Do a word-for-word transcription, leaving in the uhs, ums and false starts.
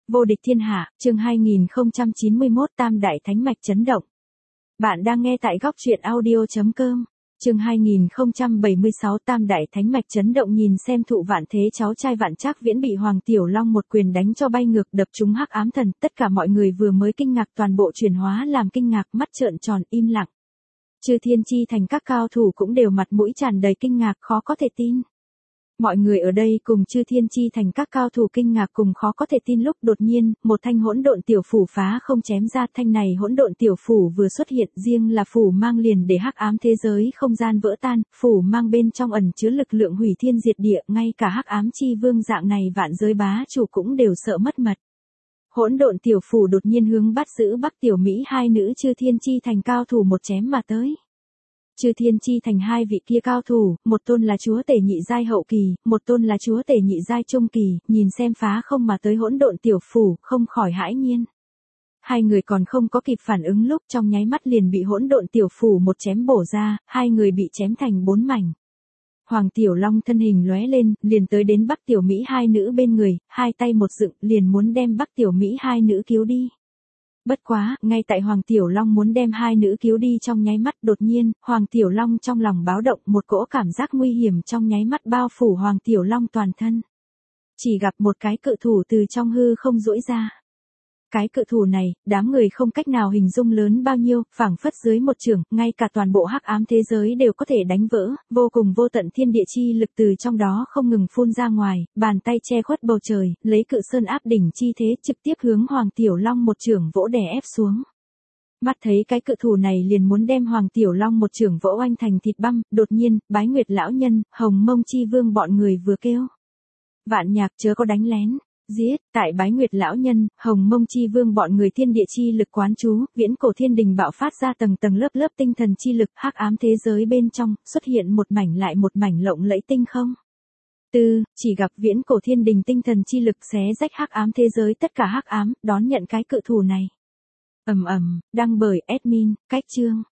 Vô địch thiên hạ, chương hai nghìn không trăm chín mươi mốt Tam đại thánh mạch chấn động. Bạn đang nghe tại góc truyện audio chấm com. Chương hai nghìn không trăm bảy mươi sáu Tam đại thánh mạch chấn động. Nhìn xem Thụ Vạn Thế cháu trai Vạn Trác Viễn bị Hoàng Tiểu Long một quyền đánh cho bay ngược, đập trúng hắc ám thần, tất cả mọi người vừa mới kinh ngạc toàn bộ chuyển hóa làm kinh ngạc, mắt trợn tròn im lặng. Chư Thiên Chi Thành các cao thủ cũng đều mặt mũi tràn đầy kinh ngạc, khó có thể tin. Mọi người ở đây cùng Chư Thiên Chi Thành các cao thủ kinh ngạc cùng khó có thể tin lúc đột nhiên, một thanh hỗn độn tiểu phủ phá không chém ra. Thanh này hỗn độn tiểu phủ vừa xuất hiện, riêng là phủ mang liền để hắc ám thế giới không gian vỡ tan, phủ mang bên trong ẩn chứa lực lượng hủy thiên diệt địa, ngay cả hắc ám chi vương dạng này vạn giới bá chủ cũng đều sợ mất mật. Hỗn độn tiểu phủ đột nhiên hướng bắt giữ Bắc Tiểu Mỹ hai nữ Chư Thiên Chi Thành cao thủ một chém mà tới. Chư Thiên Chi Thành hai vị kia cao thủ, một tôn là chúa tể nhị giai hậu kỳ, một tôn là chúa tể nhị giai trung kỳ, nhìn xem phá không mà tới hỗn độn tiểu phủ, không khỏi hãi nhiên. Hai người còn không có kịp phản ứng lúc trong nháy mắt liền bị hỗn độn tiểu phủ một chém bổ ra, hai người bị chém thành bốn mảnh. Hoàng Tiểu Long thân hình lóe lên, liền tới đến Bắc Tiểu Mỹ hai nữ bên người, hai tay một dựng, liền muốn đem Bắc Tiểu Mỹ hai nữ cứu đi. Bất quá, ngay tại Hoàng Tiểu Long muốn đem hai nữ cứu đi trong nháy mắt, đột nhiên, Hoàng Tiểu Long trong lòng báo động, một cỗ cảm giác nguy hiểm trong nháy mắt bao phủ Hoàng Tiểu Long toàn thân. Chỉ gặp một cái cự thủ từ trong hư không duỗi ra. Cái cự thủ này, đám người không cách nào hình dung lớn bao nhiêu, phảng phất dưới một chưởng, ngay cả toàn bộ hắc ám thế giới đều có thể đánh vỡ, vô cùng vô tận thiên địa chi lực từ trong đó không ngừng phun ra ngoài, bàn tay che khuất bầu trời, lấy cự sơn áp đỉnh chi thế trực tiếp hướng Hoàng Tiểu Long một chưởng vỗ đè ép xuống. Mắt thấy cái cự thủ này liền muốn đem Hoàng Tiểu Long một chưởng vỗ oanh thành thịt băm, đột nhiên, Bái Nguyệt lão nhân, Hồng Mông Chi Vương bọn người vừa kêu. Vạn Nhạc chớ có đánh lén. Giết, tại Bái Nguyệt lão nhân, Hồng Mông Chi Vương bọn người thiên địa chi lực quán chú, viễn cổ thiên đình bạo phát ra tầng tầng lớp lớp tinh thần chi lực, hắc ám thế giới bên trong, xuất hiện một mảnh lại một mảnh lộng lẫy tinh không. Tư, chỉ gặp viễn cổ thiên đình tinh thần chi lực xé rách hắc ám thế giới tất cả hắc ám, đón nhận cái cự thủ này. Ầm ầm, đăng bởi admin, cách chương.